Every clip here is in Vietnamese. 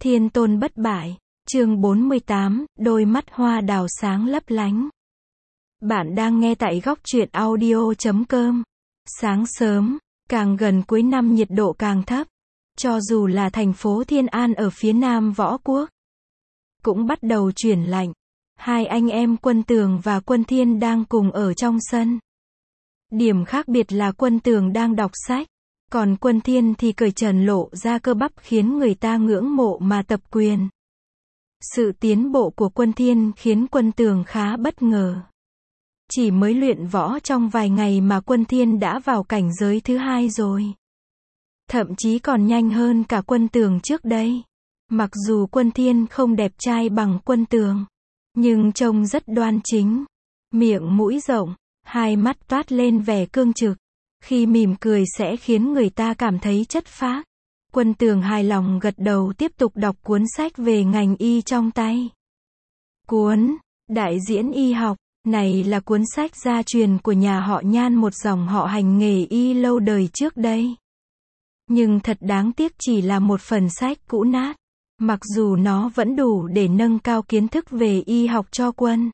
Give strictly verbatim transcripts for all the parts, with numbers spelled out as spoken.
Thiên tôn bất bại, chương bốn mươi tám, đôi mắt hoa đào sáng lấp lánh. Bạn đang nghe tại góc truyện audio chấm com. Sáng sớm, càng gần cuối năm nhiệt độ càng thấp. Cho dù là thành phố Thiên An ở phía nam Võ Quốc, cũng bắt đầu chuyển lạnh. Hai anh em Quân Tường và Quân Thiên đang cùng ở trong sân. Điểm khác biệt là Quân Tường đang đọc sách, còn Quân Thiên thì cởi trần lộ ra cơ bắp khiến người ta ngưỡng mộ mà tập quyền. Sự tiến bộ của Quân Thiên khiến Quân Tường khá bất ngờ. Chỉ mới luyện võ trong vài ngày mà Quân Thiên đã vào cảnh giới thứ hai rồi. Thậm chí còn nhanh hơn cả Quân Tường trước đây. Mặc dù Quân Thiên không đẹp trai bằng Quân Tường, nhưng trông rất đoan chính. Miệng mũi rộng, hai mắt toát lên vẻ cương trực. Khi mỉm cười sẽ khiến người ta cảm thấy chất phác. Quân Tường hài lòng gật đầu tiếp tục đọc cuốn sách về ngành y trong tay. Cuốn Đại diễn y học này là cuốn sách gia truyền của nhà họ Nhan, một dòng họ hành nghề y lâu đời trước đây. Nhưng thật đáng tiếc chỉ là một phần sách cũ nát. Mặc dù nó vẫn đủ để nâng cao kiến thức về y học cho Quân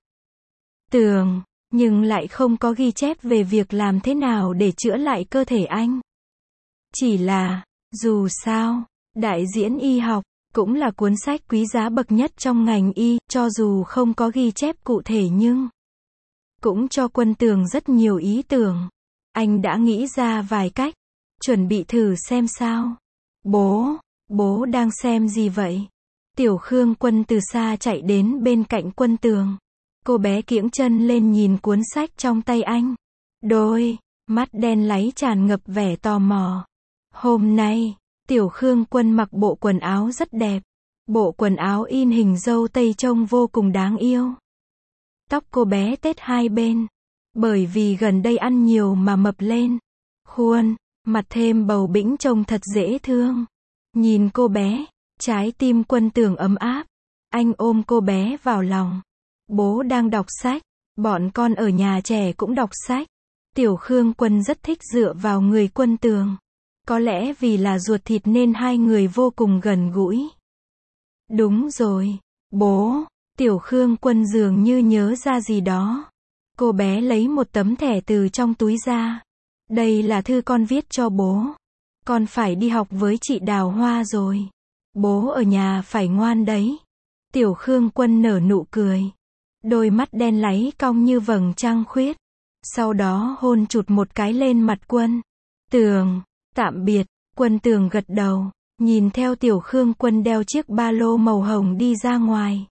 Tường, nhưng lại không có ghi chép về việc làm thế nào để chữa lại cơ thể anh. Chỉ là, dù sao, Đại diễn y học cũng là cuốn sách quý giá bậc nhất trong ngành y, cho dù không có ghi chép cụ thể nhưng cũng cho Quân Tường rất nhiều ý tưởng. Anh đã nghĩ ra vài cách, chuẩn bị thử xem sao. Bố, bố đang xem gì vậy? Tiểu Khương Quân từ xa chạy đến bên cạnh Quân Tường. Cô bé kiễng chân lên nhìn cuốn sách trong tay anh. Đôi mắt đen láy tràn ngập vẻ tò mò. Hôm nay, Tiểu Khương Quân mặc bộ quần áo rất đẹp. Bộ quần áo in hình dâu tây trông vô cùng đáng yêu. Tóc cô bé tết hai bên. Bởi vì gần đây ăn nhiều mà mập lên. Khuôn mặt thêm bầu bĩnh trông thật dễ thương. Nhìn cô bé, trái tim Quân Tường ấm áp. Anh ôm cô bé vào lòng. Bố đang đọc sách, bọn con ở nhà trẻ cũng đọc sách. Tiểu Khương Quân rất thích dựa vào người Quân Tường. Có lẽ vì là ruột thịt nên hai người vô cùng gần gũi. Đúng rồi, bố. Tiểu Khương Quân dường như nhớ ra gì đó. Cô bé lấy một tấm thẻ từ trong túi ra. Đây là thư con viết cho bố. Con phải đi học với chị Đào Hoa rồi. Bố ở nhà phải ngoan đấy. Tiểu Khương Quân nở nụ cười. Đôi mắt đen láy cong như vầng trăng khuyết. Sau đó hôn chụt một cái lên mặt Quân Tường. Tạm biệt. Quân Tường gật đầu, nhìn theo Tiểu Khương Quân đeo chiếc ba lô màu hồng đi ra ngoài.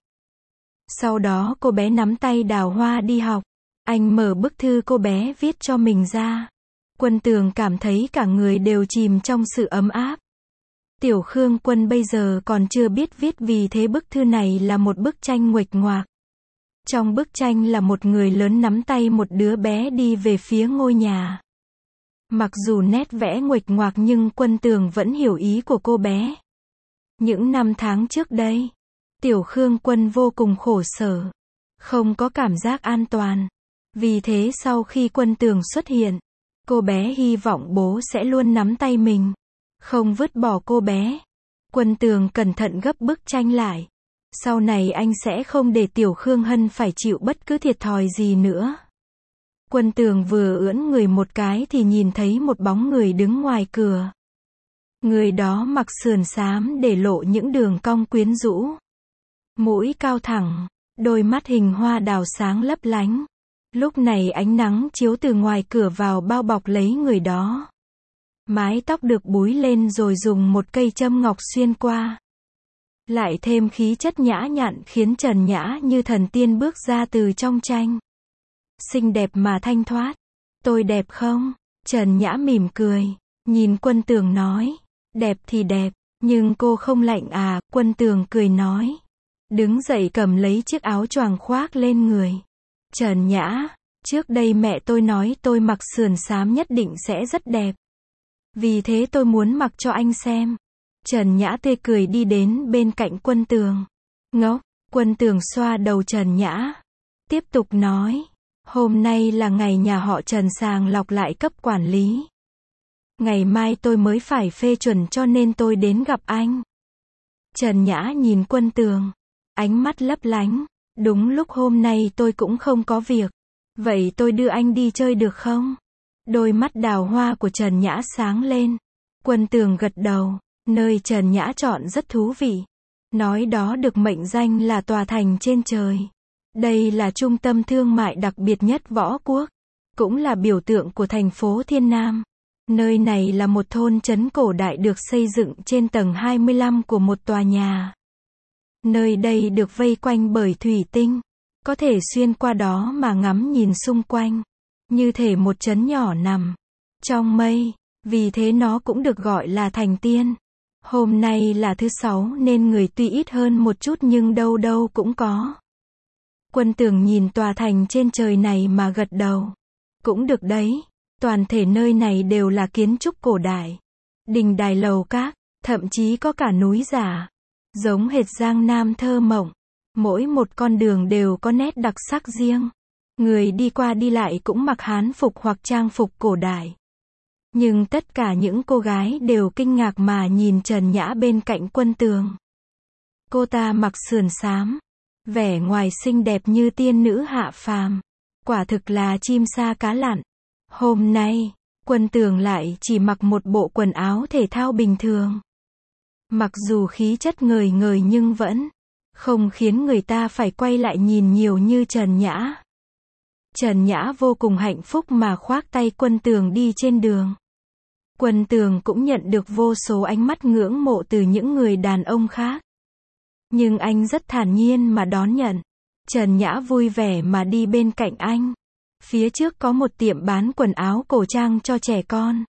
Sau đó cô bé nắm tay Đào Hoa đi học. Anh mở bức thư cô bé viết cho mình ra. Quân Tường cảm thấy cả người đều chìm trong sự ấm áp. Tiểu Khương Quân bây giờ còn chưa biết viết, vì thế bức thư này là một bức tranh nguệch ngoạc. Trong bức tranh là một người lớn nắm tay một đứa bé đi về phía ngôi nhà. Mặc dù nét vẽ nguệch ngoạc nhưng Quân Tường vẫn hiểu ý của cô bé. Những năm tháng trước đây, Tiểu Khương Quân vô cùng khổ sở, không có cảm giác an toàn. Vì thế sau khi Quân Tường xuất hiện, cô bé hy vọng bố sẽ luôn nắm tay mình, không vứt bỏ cô bé. Quân Tường cẩn thận gấp bức tranh lại. Sau này anh sẽ không để Tiểu Khương Hân phải chịu bất cứ thiệt thòi gì nữa. Quân Tường vừa ưỡn người một cái thì nhìn thấy một bóng người đứng ngoài cửa. Người đó mặc sườn xám để lộ những đường cong quyến rũ. Mũi cao thẳng, đôi mắt hình hoa đào sáng lấp lánh. Lúc này ánh nắng chiếu từ ngoài cửa vào bao bọc lấy người đó. Mái tóc được búi lên rồi dùng một cây châm ngọc xuyên qua. Lại thêm khí chất nhã nhặn khiến Trần Nhã như thần tiên bước ra từ trong tranh. Xinh đẹp mà thanh thoát. Tôi đẹp không? Trần Nhã mỉm cười, nhìn Quân Tường nói. Đẹp thì đẹp, nhưng cô không lạnh à? Quân Tường cười nói. Đứng dậy cầm lấy chiếc áo choàng khoác lên người. Trần Nhã, trước đây mẹ tôi nói tôi mặc sườn xám nhất định sẽ rất đẹp. Vì thế tôi muốn mặc cho anh xem. Trần Nhã tươi cười đi đến bên cạnh Quân Tường. Ngốc. Quân Tường xoa đầu Trần Nhã. Tiếp tục nói. Hôm nay là ngày nhà họ Trần sàng lọc lại cấp quản lý. Ngày mai tôi mới phải phê chuẩn cho nên tôi đến gặp anh. Trần Nhã nhìn Quân Tường, ánh mắt lấp lánh. Đúng lúc hôm nay tôi cũng không có việc. Vậy tôi đưa anh đi chơi được không? Đôi mắt đào hoa của Trần Nhã sáng lên. Quân Tường gật đầu, nơi Trần Nhã chọn rất thú vị. Nói đó được mệnh danh là tòa thành trên trời. Đây là trung tâm thương mại đặc biệt nhất Võ Quốc, cũng là biểu tượng của thành phố Thiên Nam. Nơi này là một thôn trấn cổ đại được xây dựng trên tầng hai mươi lăm của một tòa nhà. Nơi đây được vây quanh bởi thủy tinh, có thể xuyên qua đó mà ngắm nhìn xung quanh, như thể một trấn nhỏ nằm trong mây, vì thế nó cũng được gọi là thành tiên. Hôm nay là thứ sáu nên người tuy ít hơn một chút nhưng đâu đâu cũng có. Quân Tường nhìn tòa thành trên trời này mà gật đầu. Cũng được đấy, toàn thể nơi này đều là kiến trúc cổ đại. Đình đài lầu các, thậm chí có cả núi giả. Giống hệt Giang Nam thơ mộng. Mỗi một con đường đều có nét đặc sắc riêng. Người đi qua đi lại cũng mặc hán phục hoặc trang phục cổ đại. Nhưng tất cả những cô gái đều kinh ngạc mà nhìn Trần Nhã bên cạnh Quân Tường. Cô ta mặc sườn xám, vẻ ngoài xinh đẹp như tiên nữ hạ phàm. Quả thực là chim sa cá lặn. Hôm nay, Quân Tường lại chỉ mặc một bộ quần áo thể thao bình thường. Mặc dù khí chất ngời ngời nhưng vẫn không khiến người ta phải quay lại nhìn nhiều như Trần Nhã. Trần Nhã vô cùng hạnh phúc mà khoác tay Quân Tường đi trên đường. Quân Tường cũng nhận được vô số ánh mắt ngưỡng mộ từ những người đàn ông khác. Nhưng anh rất thản nhiên mà đón nhận. Trần Nhã vui vẻ mà đi bên cạnh anh. Phía trước có một tiệm bán quần áo cổ trang cho trẻ con.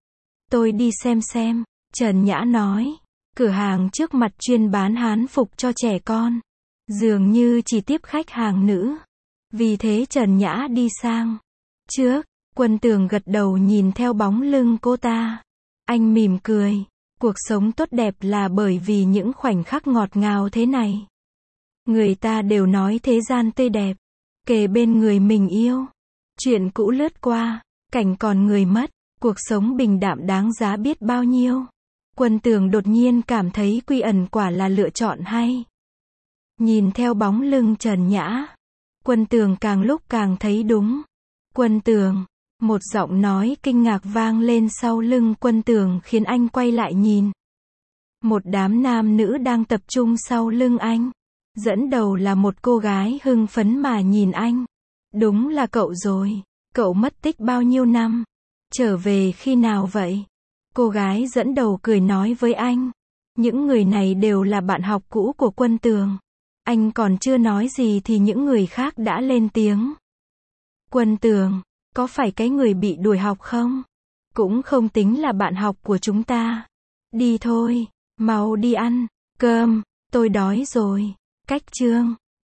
Tôi đi xem xem, Trần Nhã nói. Cửa hàng trước mặt chuyên bán hán phục cho trẻ con. Dường như chỉ tiếp khách hàng nữ. Vì thế Trần Nhã đi sang trước. Quân Tường gật đầu nhìn theo bóng lưng cô ta. Anh mỉm cười. Cuộc sống tốt đẹp là bởi vì những khoảnh khắc ngọt ngào thế này. Người ta đều nói thế gian tươi đẹp. Kề bên người mình yêu. Chuyện cũ lướt qua. Cảnh còn người mất. Cuộc sống bình đạm đáng giá biết bao nhiêu. Quân Tường đột nhiên cảm thấy Quy Ẩn quả là lựa chọn hay. Nhìn theo bóng lưng Trần Nhã. Quân Tường càng lúc càng thấy đúng. Quân Tường. Một giọng nói kinh ngạc vang lên sau lưng Quân Tường khiến anh quay lại nhìn. Một đám nam nữ đang tập trung sau lưng anh. Dẫn đầu là một cô gái hưng phấn mà nhìn anh. Đúng là cậu rồi. Cậu mất tích bao nhiêu năm? Trở về khi nào vậy? Cô gái dẫn đầu cười nói với anh. Những người này đều là bạn học cũ của Quân Tường. Anh còn chưa nói gì thì những người khác đã lên tiếng. Quân Tường, có phải cái người bị đuổi học không? Cũng không tính là bạn học của chúng ta. Đi thôi, mau đi ăn cơm, tôi đói rồi. Cách chương